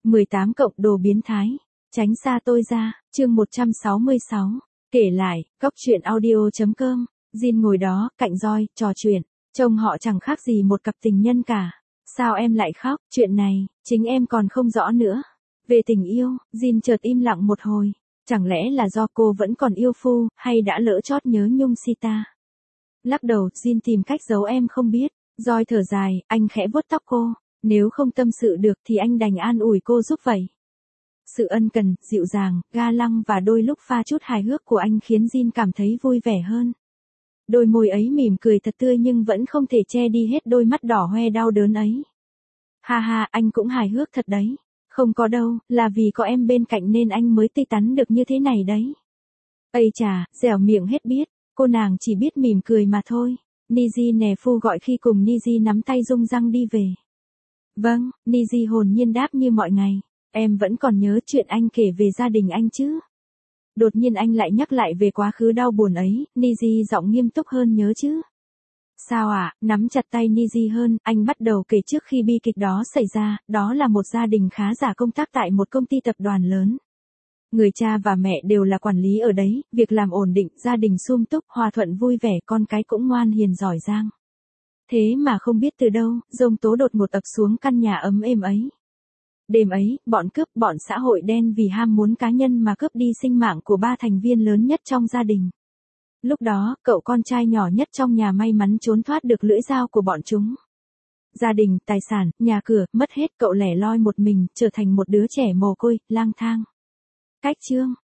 18 cộng đồ biến thái. Tránh xa tôi ra. Chương 166. Kể lại, góc truyện audio.com. Jin ngồi đó, cạnh roi, trò chuyện. Trông họ chẳng khác gì một cặp tình nhân cả. Sao em lại khóc? Chuyện này, chính em còn không rõ nữa. Về tình yêu, Jin chợt im lặng một hồi. Chẳng lẽ là do cô vẫn còn yêu Phu, hay đã lỡ chót nhớ Nhung Sita? Lắc đầu, Jin tìm cách giấu em không biết. Roi thở dài, anh khẽ vuốt tóc cô. Nếu không tâm sự được thì anh đành an ủi cô giúp vậy. Sự ân cần, dịu dàng, ga lăng và đôi lúc pha chút hài hước của anh khiến Jin cảm thấy vui vẻ hơn. Đôi môi ấy mỉm cười thật tươi nhưng vẫn không thể che đi hết đôi mắt đỏ hoe đau đớn ấy. Ha ha, anh cũng hài hước thật đấy. Không có đâu, là vì có em bên cạnh nên anh mới tươi tắn được như thế này đấy. Ây chà, dẻo miệng hết biết, cô nàng chỉ biết mỉm cười mà thôi. Niji nè, Phu gọi khi cùng Niji nắm tay rung răng đi về. Vâng, Niji hồn nhiên đáp như mọi ngày. Em vẫn còn nhớ chuyện anh kể về gia đình anh chứ? Đột nhiên anh lại nhắc lại về quá khứ đau buồn ấy, Niji giọng nghiêm túc hơn nhớ chứ? Sao ạ? Nắm chặt tay Niji hơn, anh bắt đầu kể trước khi bi kịch đó xảy ra, đó là một gia đình khá giả công tác tại một công ty tập đoàn lớn. Người cha và mẹ đều là quản lý ở đấy, việc làm ổn định, gia đình sum túc, hòa thuận vui vẻ, con cái cũng ngoan hiền giỏi giang. Thế mà không biết từ đâu, giông tố đột ngột ập xuống căn nhà ấm êm ấy. Đêm ấy, bọn cướp, bọn xã hội đen vì ham muốn cá nhân mà cướp đi sinh mạng của 3 thành viên lớn nhất trong gia đình. Lúc đó, cậu con trai nhỏ nhất trong nhà may mắn trốn thoát được lưỡi dao của bọn chúng. Gia đình, tài sản, nhà cửa, mất hết, cậu lẻ loi một mình, trở thành một đứa trẻ mồ côi, lang thang. Cách chương